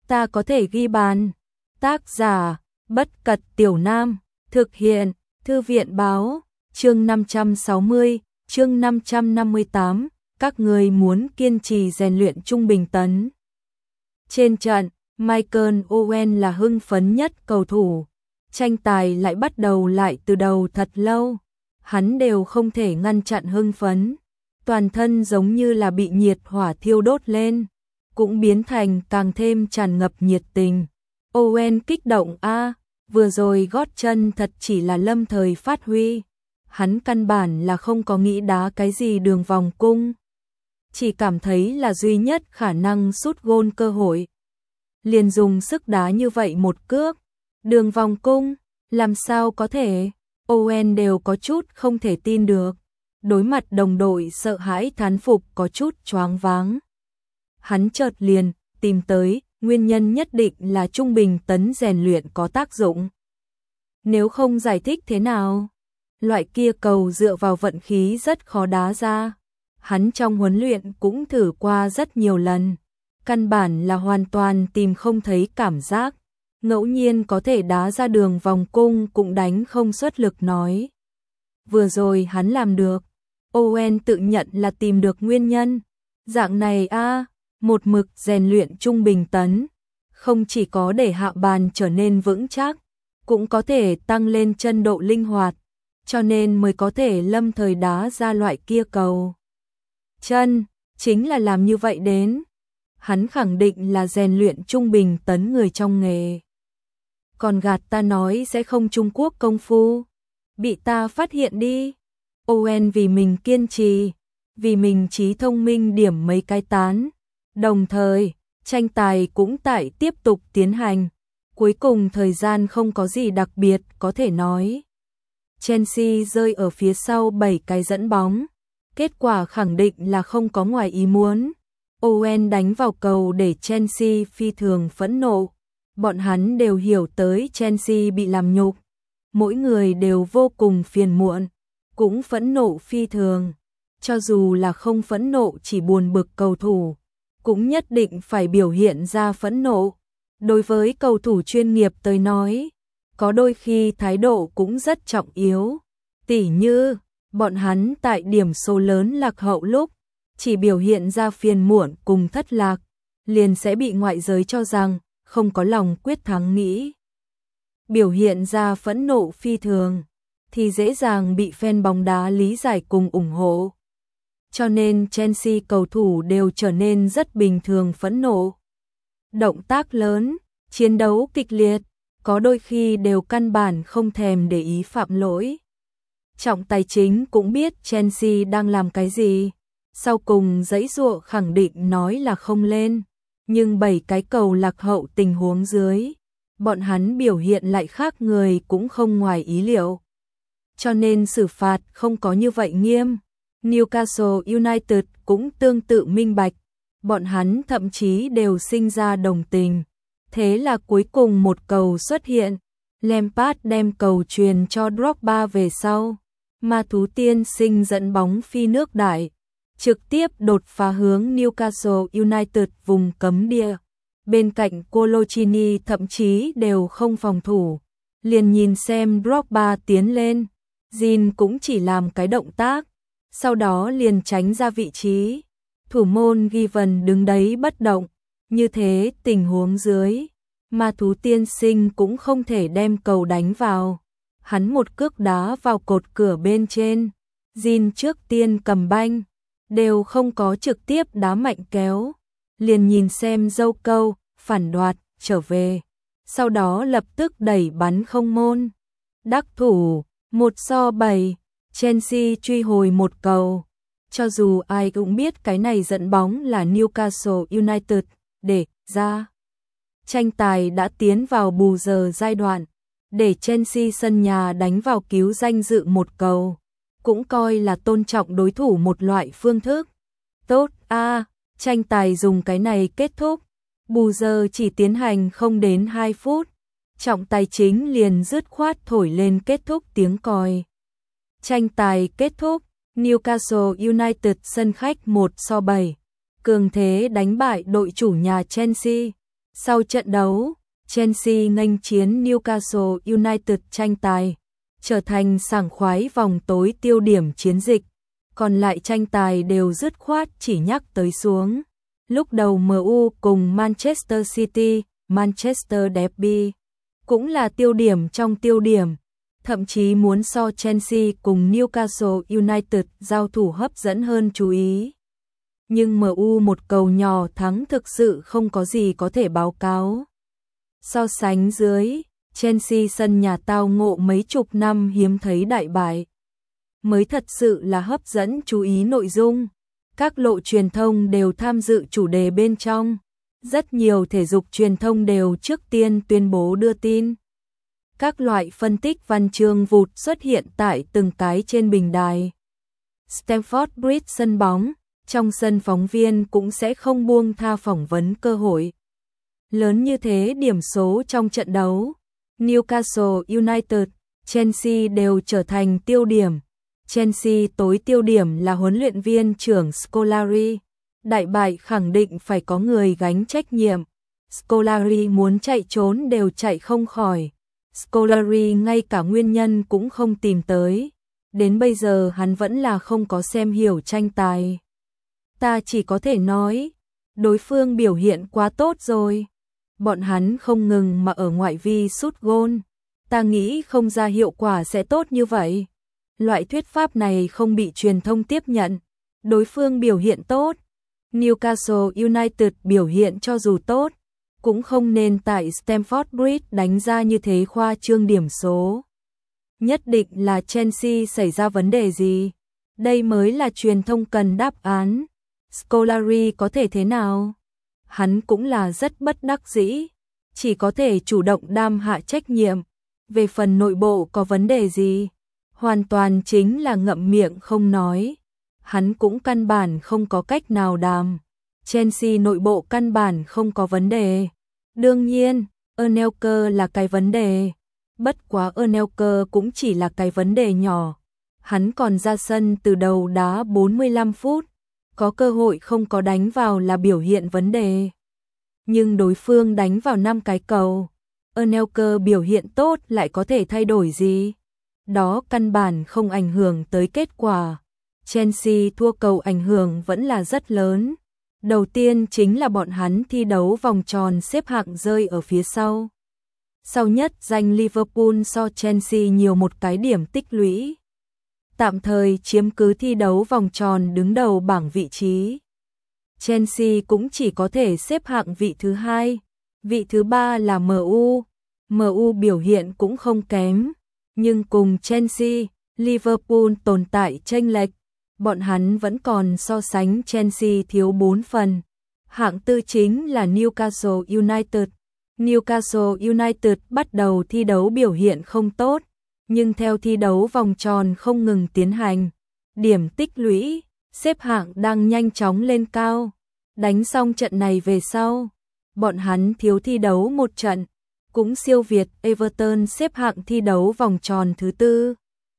ta có thể ghi bàn. Tác giả, Bất Cật Tiểu Nam, thực hiện, Thư viện Báo, chương 560, chương 558, các người muốn kiên trì rèn luyện trung bình tấn. Trên trận, Michael Owen là hưng phấn nhất cầu thủ. Tranh tài lại bắt đầu lại từ đầu thật lâu. Hắn đều không thể ngăn chặn hưng phấn. Toàn thân giống như là bị nhiệt hỏa thiêu đốt lên. Cũng biến thành càng thêm tràn ngập nhiệt tình. Owen kích động vừa rồi gót chân thật chỉ là lâm thời phát huy. Hắn căn bản là không có nghĩ đá cái gì đường vòng cung. Chỉ cảm thấy là duy nhất khả năng sút gôn cơ hội. Liền dùng sức đá như vậy một cước. Đường vòng cung, làm sao có thể? Owen đều có chút không thể tin được. Đối mặt đồng đội sợ hãi thán phục có chút choáng váng. Hắn chợt liền tìm tới, nguyên nhân nhất định là trung bình tấn rèn luyện có tác dụng. Nếu không giải thích thế nào? Loại kia cầu dựa vào vận khí rất khó đá ra. Hắn trong huấn luyện cũng thử qua rất nhiều lần. Căn bản là hoàn toàn tìm không thấy cảm giác. Ngẫu nhiên có thể đá ra đường vòng cung cũng đánh không xuất lực nói. Vừa rồi hắn làm được. Owen tự nhận là tìm được nguyên nhân. Dạng này một mực rèn luyện trung bình tấn. Không chỉ có để hạ bàn trở nên vững chắc, cũng có thể tăng lên chân độ linh hoạt. Cho nên mới có thể lâm thời đá ra loại kia cầu. Chân, chính là làm như vậy đến. Hắn khẳng định là rèn luyện trung bình tấn người trong nghề. Còn gạt ta nói sẽ không Trung Quốc công phu. Bị ta phát hiện đi. Owen vì mình kiên trì, vì mình trí thông minh điểm mấy cái tán. Đồng thời, tranh tài cũng tại tiếp tục tiến hành. Cuối cùng thời gian không có gì đặc biệt có thể nói. Chelsea rơi ở phía sau 7 cái dẫn bóng. Kết quả khẳng định là không có ngoài ý muốn. Owen đánh vào cầu để Chelsea phi thường phẫn nộ. Bọn hắn đều hiểu tới Chelsea bị làm nhục. Mỗi người đều vô cùng phiền muộn, cũng phẫn nộ phi thường. Cho dù là không phẫn nộ chỉ buồn bực cầu thủ, cũng nhất định phải biểu hiện ra phẫn nộ. Đối với cầu thủ chuyên nghiệp tới nói, có đôi khi thái độ cũng rất trọng yếu. Tỉ như, bọn hắn tại điểm số lớn lạc hậu lúc, chỉ biểu hiện ra phiền muộn cùng thất lạc, liền sẽ bị ngoại giới cho rằng không có lòng quyết thắng nghĩ. Biểu hiện ra phẫn nộ phi thường, thì dễ dàng bị fan bóng đá lý giải cùng ủng hộ. Cho nên Chelsea cầu thủ đều trở nên rất bình thường phẫn nộ. Động tác lớn, chiến đấu kịch liệt, có đôi khi đều căn bản không thèm để ý phạm lỗi. Trọng tài chính cũng biết Chelsea đang làm cái gì. Sau cùng giãy giụa khẳng định nói là không lên. Nhưng 7 cái cầu lạc hậu tình huống dưới, bọn hắn biểu hiện lại khác người cũng không ngoài ý liệu. Cho nên xử phạt không có như vậy nghiêm. Newcastle United cũng tương tự minh bạch. Bọn hắn thậm chí đều sinh ra đồng tình. Thế là cuối cùng một cầu xuất hiện. Lampard đem cầu truyền cho Drogba về sau. Ma thú tiên sinh dẫn bóng phi nước đại. Trực tiếp đột phá hướng Newcastle United vùng cấm địa. Bên cạnh Coloccini thậm chí đều không phòng thủ. Liền nhìn xem Drogba tiến lên. Jean cũng chỉ làm cái động tác. Sau đó liền tránh ra vị trí. Thủ môn Given đứng đấy bất động. Như thế tình huống dưới, ma thú tiên sinh cũng không thể đem cầu đánh vào. Hắn một cước đá vào cột cửa bên trên. Jean trước tiên cầm banh, đều không có trực tiếp đá mạnh kéo. Liền nhìn xem dâu câu, phản đoạt, trở về. Sau đó lập tức đẩy bắn không môn. Đắc thủ, 1-7, Chelsea truy hồi một cầu. Cho dù ai cũng biết cái này dẫn bóng là Newcastle United, để ra. Tranh tài đã tiến vào bù giờ giai đoạn, để Chelsea sân nhà đánh vào cứu danh dự một cầu. Cũng coi là tôn trọng đối thủ một loại phương thức. Tốt tranh tài dùng cái này kết thúc. Bù giờ chỉ tiến hành không đến 2 phút. Trọng tài chính liền dứt khoát thổi lên kết thúc tiếng còi. Tranh tài kết thúc, Newcastle United sân khách 1-7. Cường thế đánh bại đội chủ nhà Chelsea. Sau trận đấu, Chelsea nghênh chiến Newcastle United tranh tài, trở thành sảng khoái vòng tối tiêu điểm chiến dịch. Còn lại tranh tài đều dứt khoát chỉ nhắc tới xuống. Lúc đầu MU cùng Manchester City, Manchester Derby cũng là tiêu điểm trong tiêu điểm, thậm chí muốn so Chelsea cùng Newcastle United giao thủ hấp dẫn hơn chú ý. Nhưng MU một cầu nhỏ thắng thực sự không có gì có thể báo cáo. So sánh dưới, Chelsea sân nhà tao ngộ mấy chục năm hiếm thấy đại bại, mới thật sự là hấp dẫn chú ý nội dung. Các lộ truyền thông đều tham dự chủ đề bên trong. Rất nhiều thể dục truyền thông đều trước tiên tuyên bố đưa tin. Các loại phân tích văn chương vụt xuất hiện tại từng cái trên bình đài. Stamford Bridge sân bóng, trong sân phóng viên cũng sẽ không buông tha phỏng vấn cơ hội. Lớn như thế điểm số trong trận đấu, Newcastle United, Chelsea đều trở thành tiêu điểm. Chelsea tối tiêu điểm là huấn luyện viên trưởng Scolari. Đại bại khẳng định phải có người gánh trách nhiệm. Scolari muốn chạy trốn đều chạy không khỏi. Scolari ngay cả nguyên nhân cũng không tìm tới. Đến bây giờ hắn vẫn là không có xem hiểu tranh tài. Ta chỉ có thể nói, đối phương biểu hiện quá tốt rồi. Bọn hắn không ngừng mà ở ngoại vi sút gôn. Ta nghĩ không ra hiệu quả sẽ tốt như vậy. Loại thuyết pháp này không bị truyền thông tiếp nhận. Đối phương biểu hiện tốt. Newcastle United biểu hiện cho dù tốt, cũng không nên tại Stamford Bridge đánh ra như thế khoa trương điểm số. Nhất định là Chelsea xảy ra vấn đề gì? Đây mới là truyền thông cần đáp án. Scolari có thể thế nào? Hắn cũng là rất bất đắc dĩ, chỉ có thể chủ động đam hạ trách nhiệm. Về phần nội bộ có vấn đề gì? Hoàn toàn chính là ngậm miệng không nói. Hắn cũng căn bản không có cách nào đàm. Chelsea nội bộ căn bản không có vấn đề. Đương nhiên, Anelka là cái vấn đề. Bất quá Anelka cũng chỉ là cái vấn đề nhỏ. Hắn còn ra sân từ đầu đá 45 phút. Có cơ hội không có đánh vào là biểu hiện vấn đề. Nhưng đối phương đánh vào 5 cái cầu. Anelka biểu hiện tốt lại có thể thay đổi gì? Đó căn bản không ảnh hưởng tới kết quả. Chelsea thua cầu ảnh hưởng vẫn là rất lớn. Đầu tiên chính là bọn hắn thi đấu vòng tròn xếp hạng rơi ở phía sau. Sau nhất danh Liverpool so Chelsea nhiều một cái điểm tích lũy. Tạm thời chiếm cứ thi đấu vòng tròn đứng đầu bảng vị trí. Chelsea cũng chỉ có thể xếp hạng vị thứ hai. Vị thứ ba là MU. MU biểu hiện cũng không kém. Nhưng cùng Chelsea, Liverpool tồn tại chênh lệch. Bọn hắn vẫn còn so sánh Chelsea thiếu 4 phần. Hạng tư chính là Newcastle United. Newcastle United bắt đầu thi đấu biểu hiện không tốt, nhưng theo thi đấu vòng tròn không ngừng tiến hành, điểm tích lũy, xếp hạng đang nhanh chóng lên cao. Đánh xong trận này về sau, bọn hắn thiếu thi đấu một trận, cũng siêu việt Everton xếp hạng thi đấu vòng tròn thứ tư.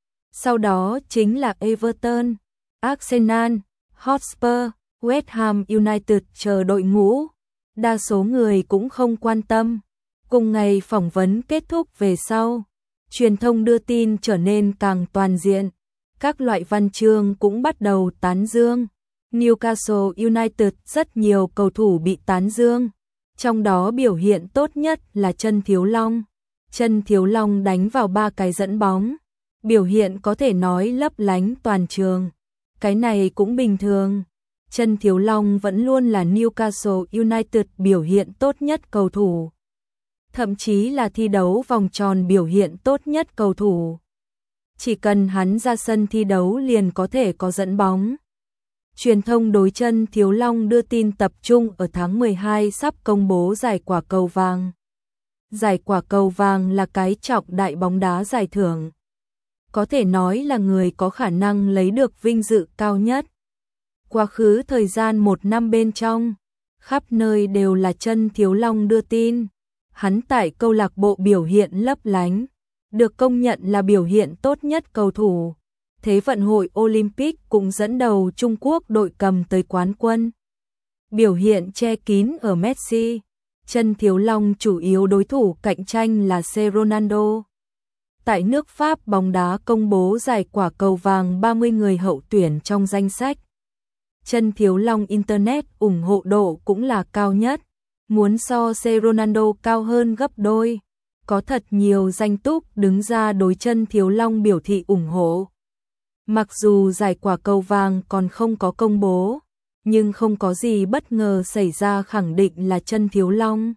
Sau đó chính là Everton, Arsenal, Hotspur, West Ham United chờ đội ngũ. Đa số người cũng không quan tâm. Cùng ngày phỏng vấn kết thúc về sau, truyền thông đưa tin trở nên càng toàn diện. Các loại văn chương cũng bắt đầu tán dương. Newcastle United rất nhiều cầu thủ bị tán dương. Trong đó biểu hiện tốt nhất là Trân Thiếu Long. Trân Thiếu Long đánh vào 3 cái dẫn bóng. Biểu hiện có thể nói lấp lánh toàn trường. Cái này cũng bình thường. Trân Thiếu Long vẫn luôn là Newcastle United biểu hiện tốt nhất cầu thủ. Thậm chí là thi đấu vòng tròn biểu hiện tốt nhất cầu thủ. Chỉ cần hắn ra sân thi đấu liền có thể có dẫn bóng. Truyền thông đối Trân Thiếu Long đưa tin tập trung ở tháng 12 sắp công bố giải quả cầu vàng. Giải quả cầu vàng là cái trọng đại bóng đá giải thưởng. Có thể nói là người có khả năng lấy được vinh dự cao nhất. Quá khứ thời gian 1 năm bên trong, khắp nơi đều là Trân Thiếu Long đưa tin. Hắn tại câu lạc bộ biểu hiện lấp lánh, được công nhận là biểu hiện tốt nhất cầu thủ. Thế vận hội Olympic cũng dẫn đầu Trung Quốc đội cầm tới quán quân. Biểu hiện che kín ở Messi, Chân Thiếu Long chủ yếu đối thủ cạnh tranh là C. Ronaldo. Tại nước Pháp, bóng đá công bố giải quả cầu vàng 30 người hậu tuyển trong danh sách. Chân Thiếu Long Internet ủng hộ độ cũng là cao nhất, muốn so C. Ronaldo cao hơn gấp đôi. Có thật nhiều danh túc đứng ra đối Chân Thiếu Long biểu thị ủng hộ. Mặc dù giải quả cầu vàng còn không có công bố, nhưng không có gì bất ngờ xảy ra, khẳng định là Chân Thiếu Long.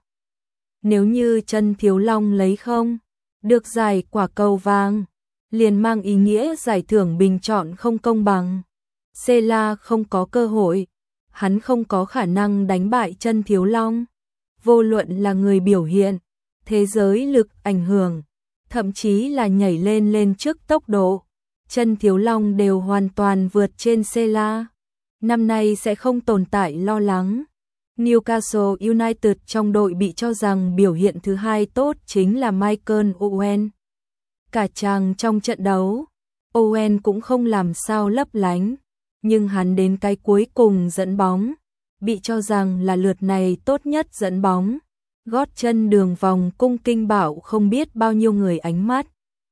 Nếu như Chân Thiếu Long lấy không được giải quả cầu vàng, liền mang ý nghĩa giải thưởng bình chọn không công bằng. Sela không có cơ hội, hắn không có khả năng đánh bại Chân Thiếu Long. Vô luận là người biểu hiện, thế giới lực ảnh hưởng, thậm chí là nhảy lên trước tốc độ, Chân Thiếu Long đều hoàn toàn vượt trên Sela. Năm nay sẽ không tồn tại lo lắng. Newcastle United trong đội bị cho rằng biểu hiện thứ hai tốt chính là Michael Owen. Cả chàng trong trận đấu, Owen cũng không làm sao lấp lánh, nhưng hắn đến cái cuối cùng dẫn bóng, bị cho rằng là lượt này tốt nhất dẫn bóng. Gót chân đường vòng cung kinh bảo không biết bao nhiêu người ánh mắt.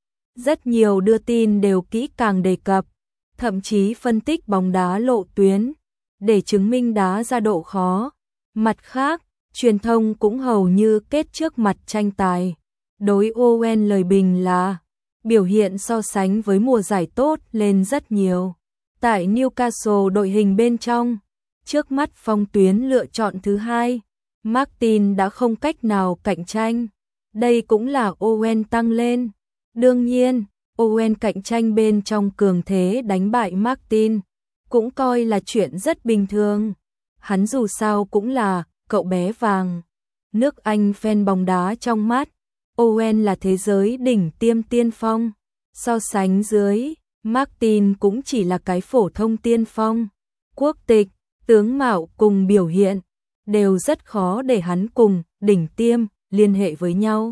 Rất nhiều đưa tin đều kỹ càng đề cập, thậm chí phân tích bóng đá lộ tuyến, để chứng minh đá ra độ khó. Mặt khác, truyền thông cũng hầu như kết trước mặt tranh tài. Đối Owen lời bình là, biểu hiện so sánh với mùa giải tốt lên rất nhiều. Tại Newcastle đội hình bên trong, trước mắt phong tuyến lựa chọn thứ hai, Martin đã không cách nào cạnh tranh. Đây cũng là Owen tăng lên. Đương nhiên, Owen cạnh tranh bên trong cường thế đánh bại Martin, cũng coi là chuyện rất bình thường. Hắn dù sao cũng là cậu bé vàng. Nước Anh fan bóng đá trong mắt, Owen là thế giới đỉnh tiêm tiên phong. So sánh dưới, Martin cũng chỉ là cái phổ thông tiên phong. Quốc tịch, tướng mạo cùng biểu hiện, đều rất khó để hắn cùng đỉnh tiêm liên hệ với nhau.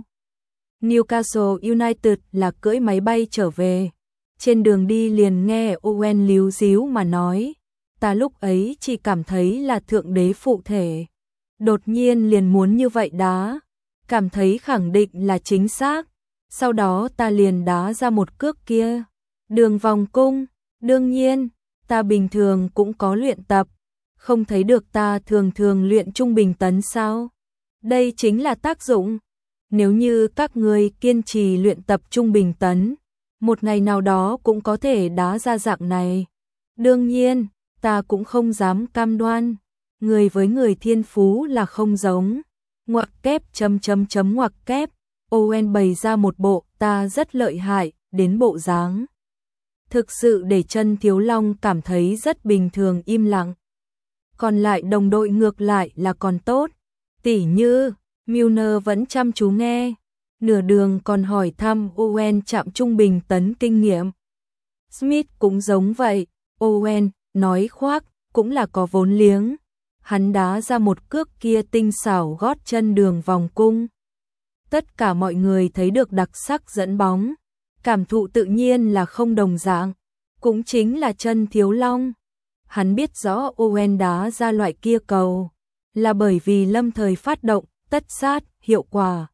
Newcastle United là cưỡi máy bay trở về. Trên đường đi liền nghe Owen líu díu mà nói, ta lúc ấy chỉ cảm thấy là thượng đế phụ thể. Đột nhiên liền muốn như vậy đá, cảm thấy khẳng định là chính xác. Sau đó ta liền đá ra một cước kia. Đường vòng cung, đương nhiên, ta bình thường cũng có luyện tập. Không thấy được ta thường luyện trung bình tấn sao? Đây chính là tác dụng. Nếu như các người kiên trì luyện tập trung bình tấn, một ngày nào đó cũng có thể đá ra dạng này. Đương nhiên, ta cũng không dám cam đoan. Người với người thiên phú là không giống. Ngoặc kép ngoặc kép. Owen bày ra một bộ ta rất lợi hại đến bộ dáng. Thực sự để Chân Thiếu Long cảm thấy rất bình thường im lặng. Còn lại đồng đội ngược lại là còn tốt. Tỉ như, Milner vẫn chăm chú nghe. Nửa đường còn hỏi thăm Owen chạm trung bình tấn kinh nghiệm. Smith cũng giống vậy. Owen nói khoác cũng là có vốn liếng. Hắn đá ra một cước kia tinh xảo gót chân đường vòng cung. Tất cả mọi người thấy được đặc sắc dẫn bóng, cảm thụ tự nhiên là không đồng dạng, cũng chính là Chân Thiếu Long. Hắn biết rõ Owen đá ra loại kia cầu là bởi vì lâm thời phát động, tất sát, hiệu quả.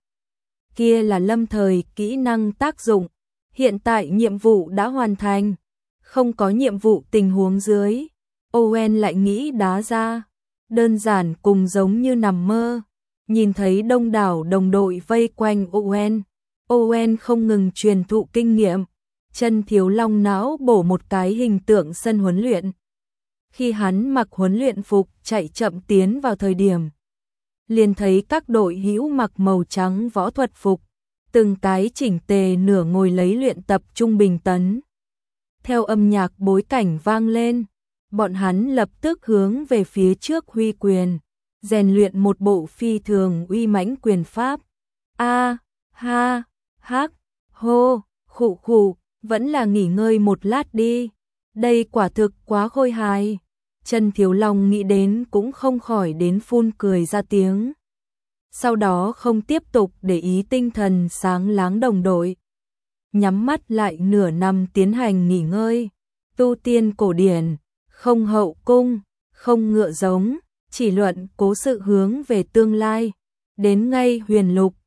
Kia là lâm thời kỹ năng tác dụng, hiện tại nhiệm vụ đã hoàn thành, không có nhiệm vụ tình huống dưới. Owen lại nghĩ đá ra, đơn giản cùng giống như nằm mơ. Nhìn thấy đông đảo đồng đội vây quanh Owen không ngừng truyền thụ kinh nghiệm. Chân Thiếu Long não bổ một cái hình tượng sân huấn luyện. Khi hắn mặc huấn luyện phục chạy chậm tiến vào thời điểm, liền thấy các đội hữu mặc màu trắng võ thuật phục, từng cái chỉnh tề nửa ngồi lấy luyện tập trung bình tấn. Theo âm nhạc bối cảnh vang lên, bọn hắn lập tức hướng về phía trước huy quyền, rèn luyện một bộ phi thường uy mãnh quyền pháp. A, ha, hắc, hô, khụ khụ, vẫn là nghỉ ngơi một lát đi. Đây quả thực quá khôi hài. Chân Thiếu Long nghĩ đến cũng không khỏi đến phun cười ra tiếng. Sau đó không tiếp tục để ý tinh thần sáng láng đồng đội. Nhắm mắt lại nửa năm tiến hành nghỉ ngơi. Tu tiên cổ điển, không hậu cung, không ngựa giống, chỉ luận cố sự hướng về tương lai. đến ngay Huyền Lục,